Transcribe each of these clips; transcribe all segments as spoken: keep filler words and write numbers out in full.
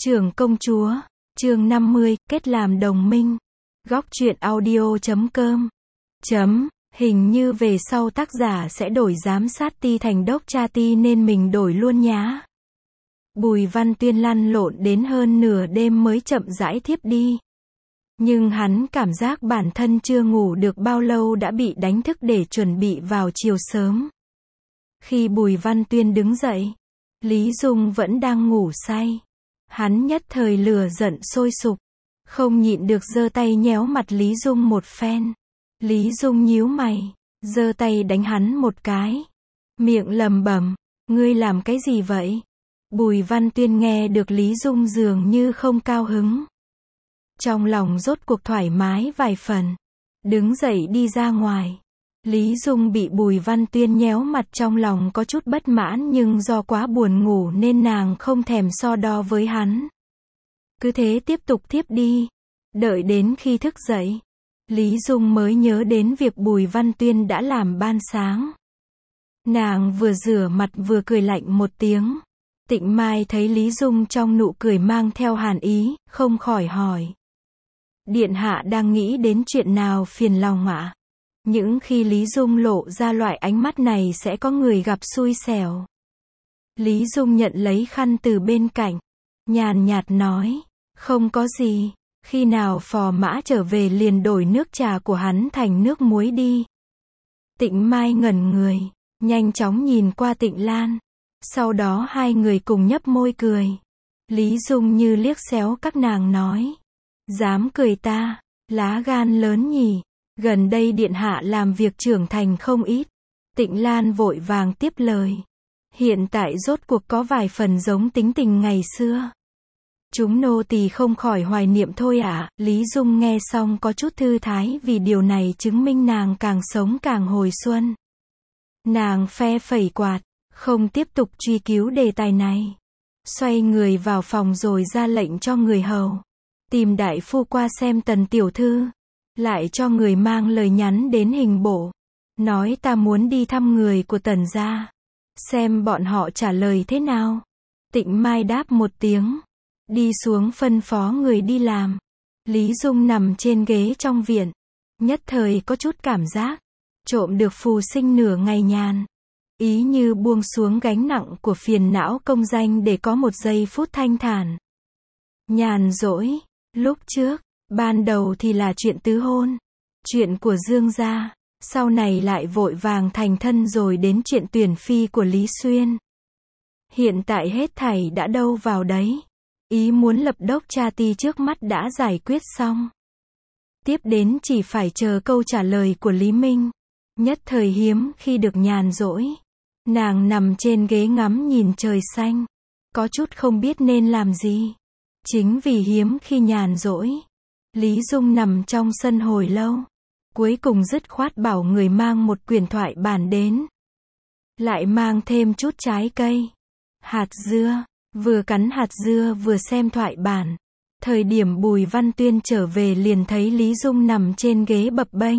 Trưởng công chúa, chương năm mươi, kết làm đồng minh. Góc truyện audio chấm com. Chấm, hình như về sau tác giả sẽ đổi giám sát ti thành đốc cha ti nên mình đổi luôn nhá. Bùi Văn Tuyên lăn lộn đến hơn nửa đêm mới chậm rãi thiếp đi. Nhưng hắn cảm giác bản thân chưa ngủ được bao lâu đã bị đánh thức để chuẩn bị vào chiều sớm. Khi Bùi Văn Tuyên đứng dậy, Lý Dung vẫn đang ngủ say. Hắn nhất thời lửa giận sôi sục, không nhịn được giơ tay nhéo mặt Lý Dung một phen. Lý Dung nhíu mày, giơ tay đánh hắn một cái. Miệng lẩm bẩm, ngươi làm cái gì vậy? Bùi Văn Tuyên nghe được Lý Dung dường như không cao hứng. Trong lòng rốt cuộc thoải mái vài phần. Đứng dậy đi ra ngoài. Lý Dung bị Bùi Văn Tuyên nhéo mặt trong lòng có chút bất mãn nhưng do quá buồn ngủ nên nàng không thèm so đo với hắn. Cứ thế tiếp tục thiếp đi. Đợi đến khi thức dậy, Lý Dung mới nhớ đến việc Bùi Văn Tuyên đã làm ban sáng. Nàng vừa rửa mặt vừa cười lạnh một tiếng. Tịnh Mai thấy Lý Dung trong nụ cười mang theo hàn ý, không khỏi hỏi. Điện hạ đang nghĩ đến chuyện nào phiền lòng ạ? Những khi Lý Dung lộ ra loại ánh mắt này sẽ có người gặp xui xẻo. Lý Dung nhận lấy khăn từ bên cạnh, nhàn nhạt nói, không có gì, khi nào phò mã trở về liền đổi nước trà của hắn thành nước muối đi. Tịnh Mai ngẩn người, nhanh chóng nhìn qua Tịnh Lan, sau đó hai người cùng nhấp môi cười. Lý Dung như liếc xéo các nàng nói, dám cười ta, lá gan lớn nhỉ. Gần đây điện hạ làm việc trưởng thành không ít. Tịnh Lan vội vàng tiếp lời. Hiện tại rốt cuộc có vài phần giống tính tình ngày xưa. Chúng nô tỳ không khỏi hoài niệm thôi ạ. À. Lý Dung nghe xong có chút thư thái vì điều này chứng minh nàng càng sống càng hồi xuân. Nàng phe phẩy quạt, không tiếp tục truy cứu đề tài này. Xoay người vào phòng rồi ra lệnh cho người hầu. Tìm đại phu qua xem Tần tiểu thư. Lại cho người mang lời nhắn đến hình bộ. Nói ta muốn đi thăm người của Tần gia. Xem bọn họ trả lời thế nào. Tịnh Mai đáp một tiếng. Đi xuống phân phó người đi làm. Lý Dung nằm trên ghế trong viện. Nhất thời có chút cảm giác. Trộm được phù sinh nửa ngày nhàn. Ý như buông xuống gánh nặng của phiền não công danh để có một giây phút thanh thản. Nhàn rỗi. Lúc trước. Ban đầu thì là chuyện tứ hôn, chuyện của Dương gia, sau này lại vội vàng thành thân rồi đến chuyện tuyển phi của Lý Xuyên. Hiện tại hết thảy đã đâu vào đấy. Ý muốn lập đốc cha ti trước mắt đã giải quyết xong. Tiếp đến chỉ phải chờ câu trả lời của Lý Minh. Nhất thời hiếm khi được nhàn rỗi. Nàng nằm trên ghế ngắm nhìn trời xanh. Có chút không biết nên làm gì. Chính vì hiếm khi nhàn rỗi. Lý Dung nằm trong sân hồi lâu. Cuối cùng dứt khoát bảo người mang một quyển thoại bản đến. Lại mang thêm chút trái cây. Hạt dưa. Vừa cắn hạt dưa vừa xem thoại bản. Thời điểm Bùi Văn Tuyên trở về liền thấy Lý Dung nằm trên ghế bập bênh.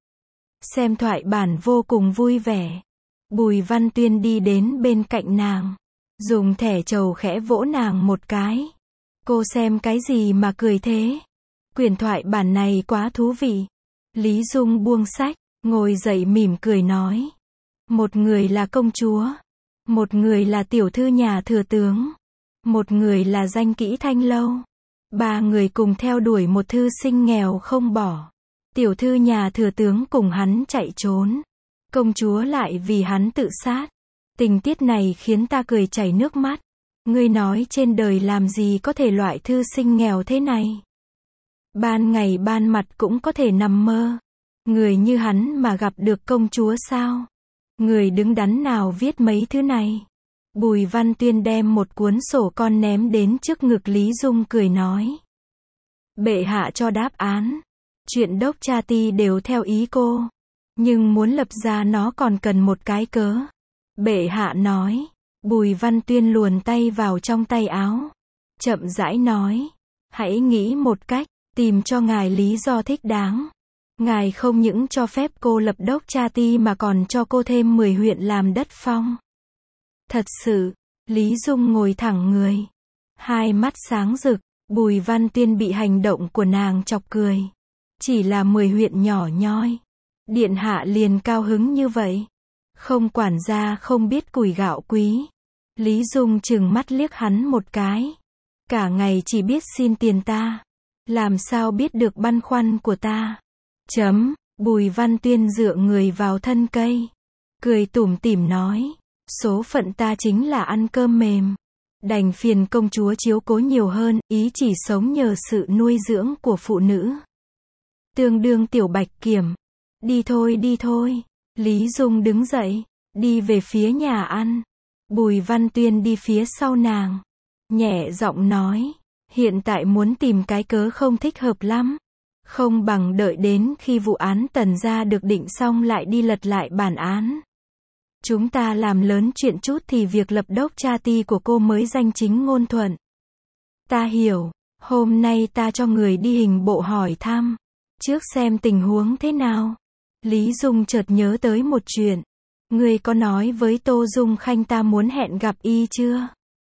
Xem thoại bản vô cùng vui vẻ. Bùi Văn Tuyên đi đến bên cạnh nàng. Dùng thẻ trầu khẽ vỗ nàng một cái. Cô xem cái gì mà cười thế? Quyển thoại bản này quá thú vị. Lý Dung buông sách, ngồi dậy mỉm cười nói. Một người là công chúa. Một người là tiểu thư nhà thừa tướng. Một người là danh kỹ Thanh Lâu. Ba người cùng theo đuổi một thư sinh nghèo không bỏ. Tiểu thư nhà thừa tướng cùng hắn chạy trốn. Công chúa lại vì hắn tự sát. Tình tiết này khiến ta cười chảy nước mắt. Ngươi nói trên đời làm gì có thể loại thư sinh nghèo thế này. Ban ngày ban mặt cũng có thể nằm mơ. Người như hắn mà gặp được công chúa sao? Người đứng đắn nào viết mấy thứ này? Bùi Văn Tuyên đem một cuốn sổ con ném đến trước ngực Lý Dung cười nói. Bệ hạ cho đáp án. Chuyện đốc cha ti đều theo ý cô. Nhưng muốn lập ra nó còn cần một cái cớ. Bệ hạ nói. Bùi Văn Tuyên luồn tay vào trong tay áo. Chậm rãi nói. Hãy nghĩ một cách. Tìm cho ngài lý do thích đáng. Ngài không những cho phép cô lập đốc cha ti mà còn cho cô thêm mười huyện làm đất phong. Thật sự, Lý Dung ngồi thẳng người. Hai mắt sáng rực, Bùi Văn Tuyên bị hành động của nàng chọc cười. Chỉ là mười huyện nhỏ nhoi. Điện hạ liền cao hứng như vậy. Không quản gia không biết củi gạo quý. Lý Dung trừng mắt liếc hắn một cái. Cả ngày chỉ biết xin tiền ta. Làm sao biết được băn khoăn của ta. Chấm, Bùi Văn Tuyên dựa người vào thân cây. Cười tủm tỉm nói. Số phận ta chính là ăn cơm mềm. Đành phiền công chúa chiếu cố nhiều hơn, ý chỉ sống nhờ sự nuôi dưỡng của phụ nữ. Tương đương tiểu bạch kiểm. Đi thôi đi thôi. Lý Dung đứng dậy, đi về phía nhà ăn. Bùi Văn Tuyên đi phía sau nàng. Nhẹ giọng nói, hiện tại muốn tìm cái cớ không thích hợp lắm. Không bằng đợi đến khi vụ án Tần gia được định xong lại đi lật lại bản án. Chúng ta làm lớn chuyện chút thì việc lập đốc cha ti của cô mới danh chính ngôn thuận. Ta hiểu, hôm nay ta cho người đi hình bộ hỏi thăm. Trước xem tình huống thế nào. Lý Dung chợt nhớ tới một chuyện. Ngươi có nói với Tô Dung Khanh ta muốn hẹn gặp y chưa?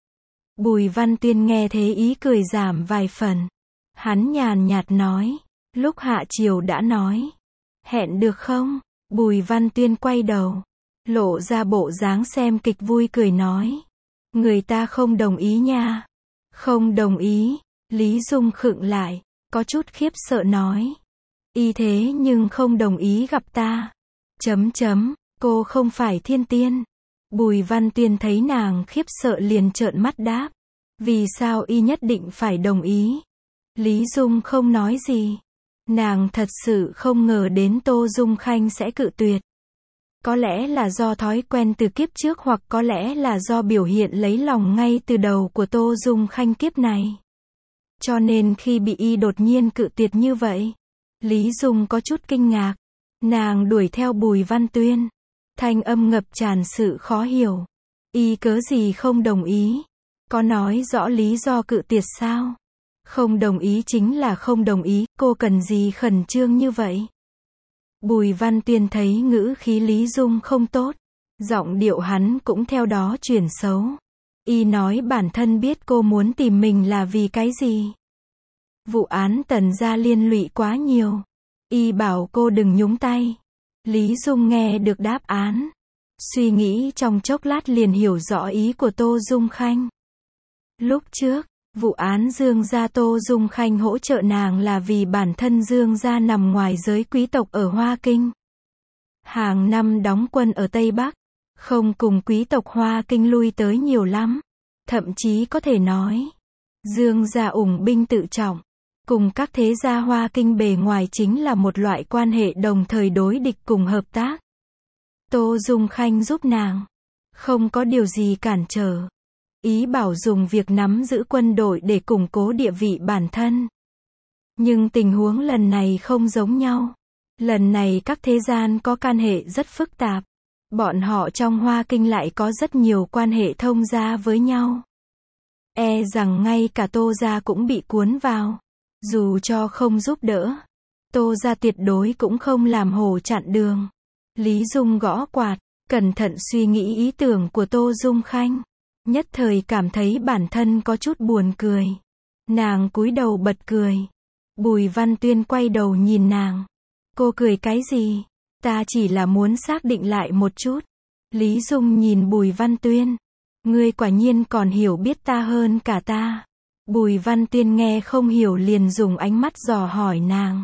Bùi Văn Tuyên nghe thế ý cười giảm vài phần. Hắn nhàn nhạt nói. Lúc hạ chiều đã nói. Hẹn được không? Bùi Văn Tuyên quay đầu. Lộ ra bộ dáng xem kịch vui cười nói. Người ta không đồng ý nha. Không đồng ý. Lý Dung khựng lại. Có chút khiếp sợ nói. Y thế nhưng không đồng ý gặp ta. Chấm chấm. Cô không phải thiên tiên. Bùi Văn Tuyên thấy nàng khiếp sợ liền trợn mắt đáp. Vì sao y nhất định phải đồng ý? Lý Dung không nói gì. Nàng thật sự không ngờ đến Tô Dung Khanh sẽ cự tuyệt. Có lẽ là do thói quen từ kiếp trước hoặc có lẽ là do biểu hiện lấy lòng ngay từ đầu của Tô Dung Khanh kiếp này. Cho nên khi bị y đột nhiên cự tuyệt như vậy, Lý Dung có chút kinh ngạc. Nàng đuổi theo Bùi Văn Tuyên. Thanh âm ngập tràn sự khó hiểu. Y cớ gì không đồng ý? Có nói rõ lý do cự tuyệt sao? Không đồng ý chính là không đồng ý, cô cần gì khẩn trương như vậy? Bùi Văn Tuyên thấy ngữ khí Lý Dung không tốt. Giọng điệu hắn cũng theo đó chuyển xấu. Y nói bản thân biết cô muốn tìm mình là vì cái gì? Vụ án Tần gia liên lụy quá nhiều. Y bảo cô đừng nhúng tay. Lý Dung nghe được đáp án. Suy nghĩ trong chốc lát liền hiểu rõ ý của Tô Dung Khanh. Lúc trước, vụ án Dương gia Tô Dung Khanh hỗ trợ nàng là vì bản thân Dương gia nằm ngoài giới quý tộc ở Hoa Kinh. Hàng năm đóng quân ở Tây Bắc, không cùng quý tộc Hoa Kinh lui tới nhiều lắm. Thậm chí có thể nói, Dương gia ủng binh tự trọng. Cùng các thế gia Hoa Kinh bề ngoài chính là một loại quan hệ đồng thời đối địch cùng hợp tác. Tô Dung Khanh giúp nàng. Không có điều gì cản trở. Ý bảo dùng việc nắm giữ quân đội để củng cố địa vị bản thân. Nhưng tình huống lần này không giống nhau. Lần này các thế gian có can hệ rất phức tạp. Bọn họ trong Hoa Kinh lại có rất nhiều quan hệ thông gia với nhau. E rằng ngay cả Tô gia cũng bị cuốn vào. Dù cho không giúp đỡ, Tô gia tuyệt đối cũng không làm hổ chặn đường. Lý Dung gõ quạt, cẩn thận suy nghĩ ý tưởng của Tô Dung Khanh. Nhất thời cảm thấy bản thân có chút buồn cười. Nàng cúi đầu bật cười. Bùi Văn Tuyên quay đầu nhìn nàng. Cô cười cái gì? Ta chỉ là muốn xác định lại một chút. Lý Dung nhìn Bùi Văn Tuyên. Ngươi quả nhiên còn hiểu biết ta hơn cả ta. Bùi Văn Tuyên nghe không hiểu liền dùng ánh mắt dò hỏi nàng.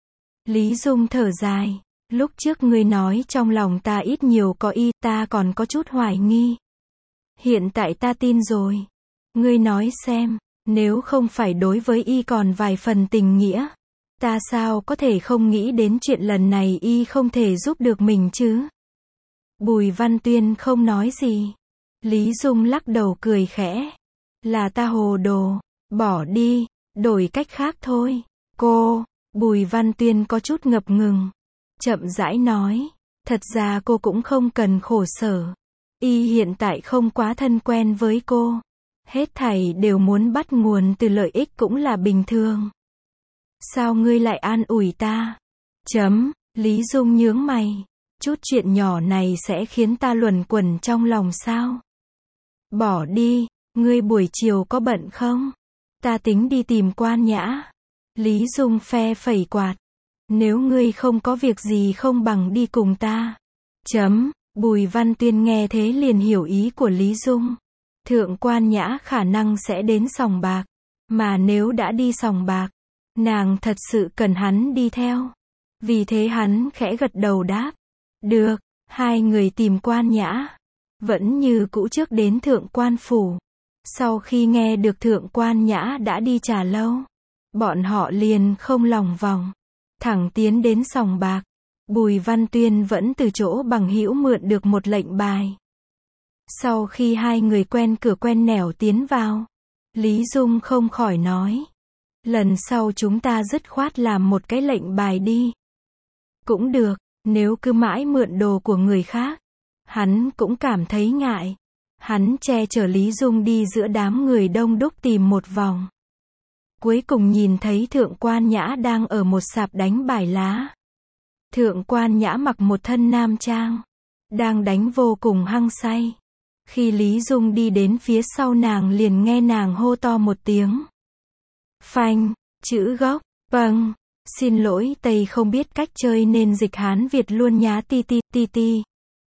Lý Dung thở dài. Lúc trước ngươi nói trong lòng ta ít nhiều có y, ta còn có chút hoài nghi. Hiện tại ta tin rồi. Ngươi nói xem, nếu không phải đối với y còn vài phần tình nghĩa, ta sao có thể không nghĩ đến chuyện lần này y không thể giúp được mình chứ? Bùi Văn Tuyên không nói gì. Lý Dung lắc đầu cười khẽ. Là ta hồ đồ. Bỏ đi, đổi cách khác thôi. Cô, Bùi Văn Tuyên có chút ngập ngừng. Chậm rãi nói, thật ra cô cũng không cần khổ sở. Y hiện tại không quá thân quen với cô. Hết thảy đều muốn bắt nguồn từ lợi ích cũng là bình thường. Sao ngươi lại an ủi ta? Chấm, Lý Dung nhướng mày. Chút chuyện nhỏ này sẽ khiến ta luẩn quẩn trong lòng sao? Bỏ đi, Ngươi buổi chiều có bận không? Ta tính đi tìm Quan Nhã. Lý Dung phe phẩy quạt. Nếu ngươi không có việc gì không bằng đi cùng ta. Chấm. Bùi Văn Tuyên nghe thế liền hiểu ý của Lý Dung. Thượng Quan Nhã khả năng sẽ đến sòng bạc. Mà nếu đã đi sòng bạc, nàng thật sự cần hắn đi theo. Vì thế hắn khẽ gật đầu đáp. Được. Hai người tìm Quan Nhã. Vẫn như cũ trước đến Thượng Quan phủ. Sau khi nghe được Thượng Quan Nhã đã đi trà lâu, bọn họ liền không lòng vòng, thẳng tiến đến sòng bạc. Bùi Văn Tuyên vẫn từ chỗ bằng hữu mượn được một lệnh bài. Sau khi hai người quen cửa quen nẻo tiến vào, Lý Dung không khỏi nói. Lần sau chúng ta dứt khoát làm một cái lệnh bài đi. Cũng được, nếu cứ mãi mượn đồ của người khác, hắn cũng cảm thấy ngại. Hắn che chở Lý Dung đi giữa đám người đông đúc tìm một vòng. Cuối cùng nhìn thấy Thượng Quan Nhã đang ở một sạp đánh bài lá. Thượng Quan Nhã mặc một thân nam trang, đang đánh vô cùng hăng say. Khi Lý Dung đi đến phía sau nàng liền nghe nàng hô to một tiếng. Phanh, chữ gốc, vâng, xin lỗi Tây không biết cách chơi nên dịch Hán Việt luôn nhá ti ti ti ti.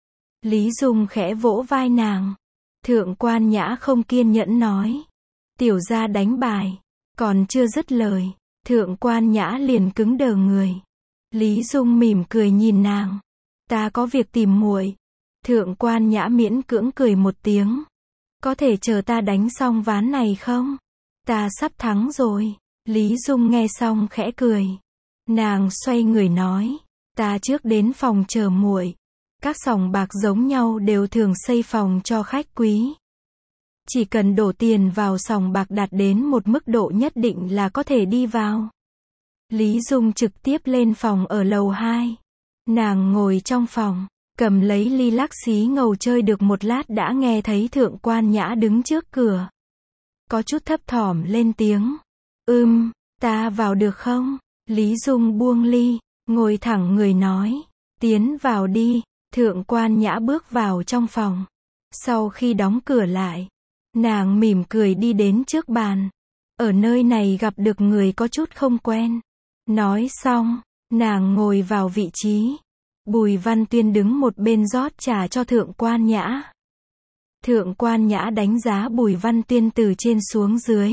Lý Dung khẽ vỗ vai nàng. Thượng Quan Nhã không kiên nhẫn nói. Tiểu gia đánh bài. Còn chưa dứt lời, Thượng Quan Nhã liền cứng đờ người. Lý Dung mỉm cười nhìn nàng. Ta có việc tìm muội. Thượng Quan Nhã miễn cưỡng cười một tiếng. Có thể chờ ta đánh xong ván này không? Ta sắp thắng rồi. Lý Dung nghe xong khẽ cười. Nàng xoay người nói. Ta trước đến phòng chờ muội. Các sòng bạc giống nhau đều thường xây phòng cho khách quý. Chỉ cần đổ tiền vào sòng bạc đạt đến một mức độ nhất định là có thể đi vào. Lý Dung trực tiếp lên phòng ở lầu hai. Nàng ngồi trong phòng, cầm lấy ly lắc xí ngầu chơi được một lát đã nghe thấy Thượng Quan Nhã đứng trước cửa. Có chút thấp thỏm lên tiếng. Ừm, ta vào được không? Lý Dung buông ly, ngồi thẳng người nói. Tiến vào đi. Thượng Quan Nhã bước vào trong phòng. Sau khi đóng cửa lại, nàng mỉm cười đi đến trước bàn. Ở nơi này gặp được người có chút không quen. Nói xong, nàng ngồi vào vị trí. Bùi Văn Tuyên đứng một bên rót trà cho Thượng Quan Nhã. Thượng Quan Nhã đánh giá Bùi Văn Tuyên từ trên xuống dưới.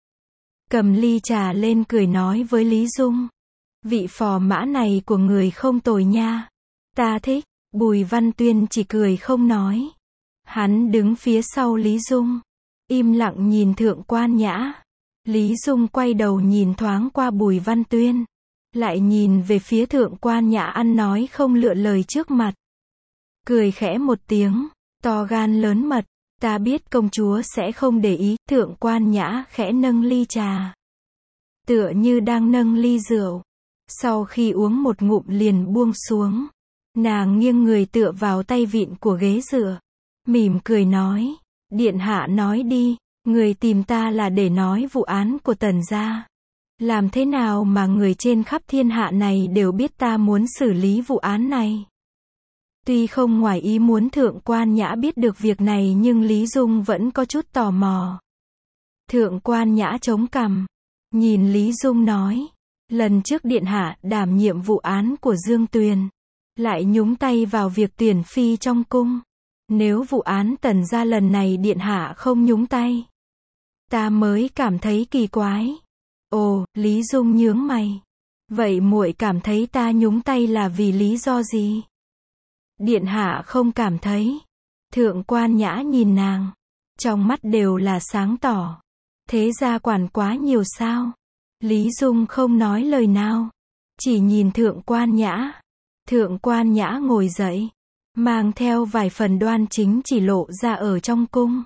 Cầm ly trà lên cười nói với Lý Dung. Vị phò mã này của người không tồi nha. Ta thích. Bùi Văn Tuyên chỉ cười không nói. Hắn đứng phía sau Lý Dung, im lặng nhìn Thượng Quan Nhã. Lý Dung quay đầu nhìn thoáng qua Bùi Văn Tuyên, lại nhìn về phía Thượng Quan Nhã ăn nói không lựa lời trước mặt. Cười khẽ một tiếng, to gan lớn mật, ta biết công chúa sẽ không để ý. Thượng Quan Nhã khẽ nâng ly trà, tựa như đang nâng ly rượu. Sau khi uống một ngụm liền buông xuống. Nàng nghiêng người tựa vào tay vịn của ghế dựa, mỉm cười nói. Điện hạ nói đi, người tìm ta là để nói vụ án của Tần gia. Làm thế nào mà người trên khắp thiên hạ này đều biết ta muốn xử lý vụ án này? Tuy không ngoài ý muốn Thượng Quan Nhã biết được việc này nhưng Lý Dung vẫn có chút tò mò. Thượng Quan Nhã chống cằm, nhìn Lý Dung nói. Lần trước điện hạ đảm nhiệm vụ án của Dương Tuyền, lại nhúng tay vào việc tuyển phi trong cung. Nếu vụ án Tần gia lần này điện hạ không nhúng tay, ta mới cảm thấy kỳ quái. Ồ, Lý Dung nhướng mày. Vậy muội cảm thấy ta nhúng tay là vì lý do gì? Điện hạ không cảm thấy. Thượng Quan Nhã nhìn nàng, trong mắt đều là sáng tỏ. Thế gia quản quá nhiều sao? Lý Dung không nói lời nào, chỉ nhìn Thượng Quan Nhã. Thượng Quan Nhã ngồi dậy, mang theo vài phần đoan chính chỉ lộ ra ở trong cung.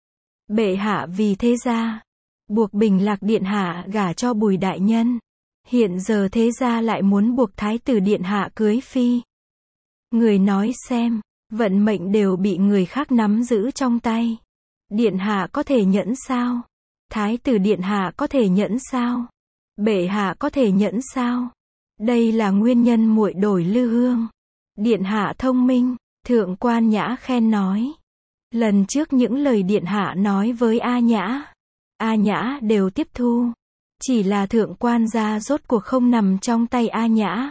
Bệ hạ vì thế gia buộc Bình Lạc điện hạ gả cho Bùi đại nhân. Hiện giờ thế gia lại muốn buộc thái tử điện hạ cưới phi. Người nói xem, vận mệnh đều bị người khác nắm giữ trong tay. Điện hạ có thể nhẫn sao? Thái tử điện hạ có thể nhẫn sao? Bệ hạ có thể nhẫn sao? Đây là nguyên nhân muội đổi lư hương. Điện hạ thông minh. Thượng Quan Nhã khen nói. Lần trước những lời điện hạ nói với A Nhã, A Nhã đều tiếp thu. Chỉ là thượng quan gia rốt cuộc không nằm trong tay A Nhã.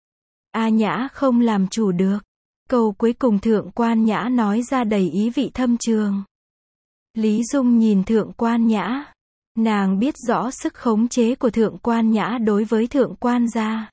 A Nhã không làm chủ được. Câu cuối cùng thượng quan Nhã nói ra đầy ý vị thâm trường. Lý Dung nhìn thượng quan Nhã. Nàng biết rõ sức khống chế của thượng quan Nhã đối với thượng quan gia.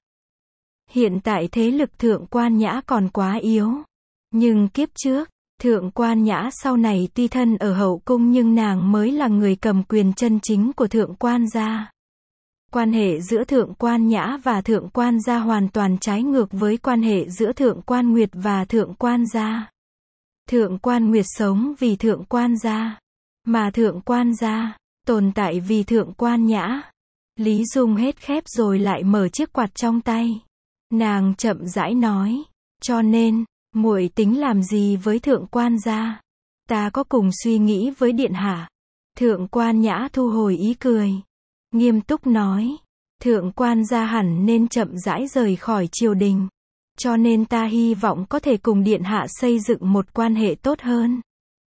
Hiện tại thế lực thượng quan Nhã còn quá yếu. Nhưng kiếp trước, thượng quan Nhã sau này tuy thân ở hậu cung nhưng nàng mới là người cầm quyền chân chính của thượng quan gia. Quan hệ giữa thượng quan Nhã và thượng quan gia hoàn toàn trái ngược với quan hệ giữa thượng quan Nguyệt và thượng quan gia. Thượng quan Nguyệt sống vì thượng quan gia, mà thượng quan gia tồn tại vì thượng quan Nhã. Lý Dung hết khép rồi lại mở chiếc quạt trong tay. Nàng chậm rãi nói, cho nên, muội tính làm gì với thượng quan gia? Ta có cùng suy nghĩ với điện hạ. Thượng quan Nhã thu hồi ý cười. Nghiêm túc nói, thượng quan gia hẳn nên chậm rãi rời khỏi triều đình. Cho nên ta hy vọng có thể cùng điện hạ xây dựng một quan hệ tốt hơn.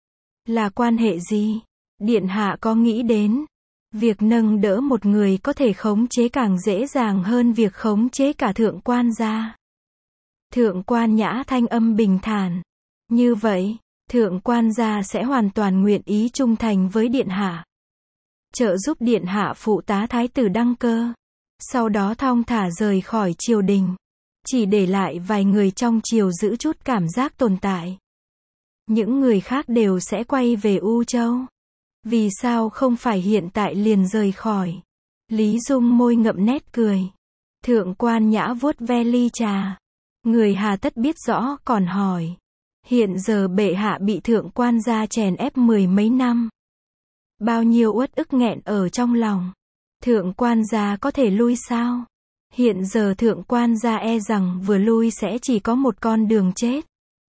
Là quan hệ gì? Điện hạ có nghĩ đến, việc nâng đỡ một người có thể khống chế càng dễ dàng hơn việc khống chế cả thượng quan gia. Thượng quan Nhã thanh âm bình thản. Như vậy, thượng quan gia sẽ hoàn toàn nguyện ý trung thành với điện hạ. Trợ giúp điện hạ phụ tá thái tử đăng cơ. Sau đó thong thả rời khỏi triều đình. Chỉ để lại vài người trong triều giữ chút cảm giác tồn tại. Những người khác đều sẽ quay về U Châu. Vì sao không phải hiện tại liền rời khỏi? Lý Dung môi ngậm nét cười. Thượng quan Nhã vuốt ve ly trà. Người hà tất biết rõ còn hỏi. Hiện giờ bệ hạ bị thượng quan gia chèn ép mười mấy năm. Bao nhiêu uất ức nghẹn ở trong lòng. Thượng quan gia có thể lui sao? Hiện giờ thượng quan gia e rằng vừa lui sẽ chỉ có một con đường chết.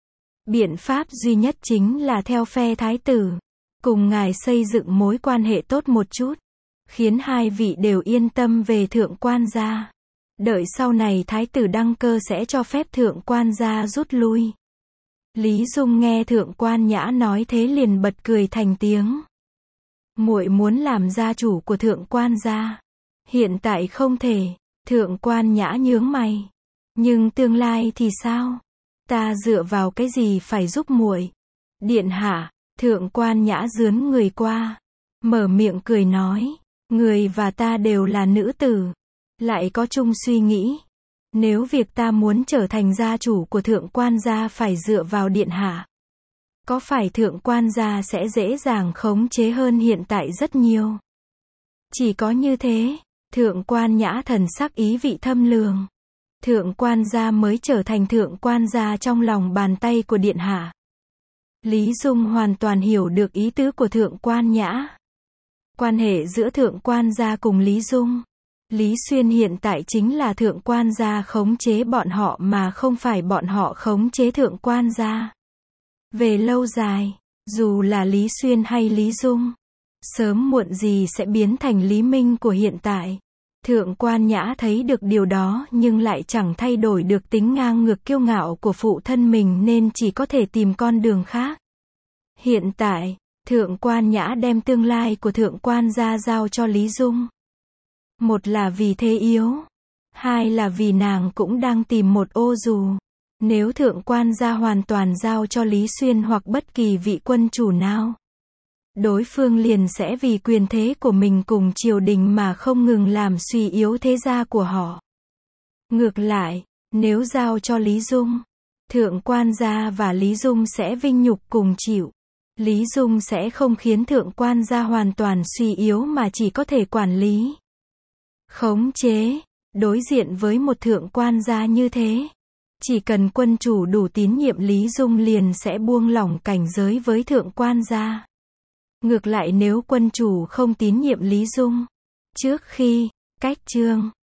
Biện pháp duy nhất chính là theo phe thái tử. Cùng ngài xây dựng mối quan hệ tốt một chút. Khiến hai vị đều yên tâm về thượng quan gia. Đợi sau này thái tử đăng cơ sẽ cho phép thượng quan gia rút lui. Lý Dung nghe thượng quan Nhã nói thế liền bật cười thành tiếng. Muội muốn làm gia chủ của thượng quan gia. Hiện tại không thể. Thượng quan Nhã nhướng mày. Nhưng tương lai thì sao? Ta dựa vào cái gì phải giúp muội? Điện hạ, thượng quan Nhã dướn người qua. Mở miệng cười nói. Người và ta đều là nữ tử. Lại có chung suy nghĩ. Nếu việc ta muốn trở thành gia chủ của thượng quan gia phải dựa vào điện hạ. Có phải thượng quan gia sẽ dễ dàng khống chế hơn hiện tại rất nhiều? Chỉ có như thế, thượng quan Nhã thần sắc ý vị thâm lường. Thượng quan gia mới trở thành thượng quan gia trong lòng bàn tay của điện hạ. Lý Dung hoàn toàn hiểu được ý tứ của thượng quan Nhã. Quan hệ giữa thượng quan gia cùng Lý Dung. Lý Xuyên hiện tại chính là thượng quan gia khống chế bọn họ mà không phải bọn họ khống chế thượng quan gia. Về lâu dài, dù là Lý Xuyên hay Lý Dung, sớm muộn gì sẽ biến thành Lý Minh của hiện tại. Thượng quan Nhã thấy được điều đó nhưng lại chẳng thay đổi được tính ngang ngược kiêu ngạo của phụ thân mình nên chỉ có thể tìm con đường khác. Hiện tại, thượng quan Nhã đem tương lai của thượng quan gia giao cho Lý Dung. Một là vì thế yếu. Hai là vì nàng cũng đang tìm một ô dù. Nếu thượng quan gia hoàn toàn giao cho Lý Xuyên hoặc bất kỳ vị quân chủ nào, đối phương liền sẽ vì quyền thế của mình cùng triều đình mà không ngừng làm suy yếu thế gia của họ. Ngược lại, nếu giao cho Lý Dung, thượng quan gia và Lý Dung sẽ vinh nhục cùng chịu. Lý Dung sẽ không khiến thượng quan gia hoàn toàn suy yếu mà chỉ có thể quản lý, khống chế. Đối diện với một thượng quan gia như thế, chỉ cần quân chủ đủ tín nhiệm Lý Dung liền sẽ buông lỏng cảnh giới với thượng quan gia. Ngược lại nếu quân chủ không tín nhiệm Lý Dung, trước khi cách chương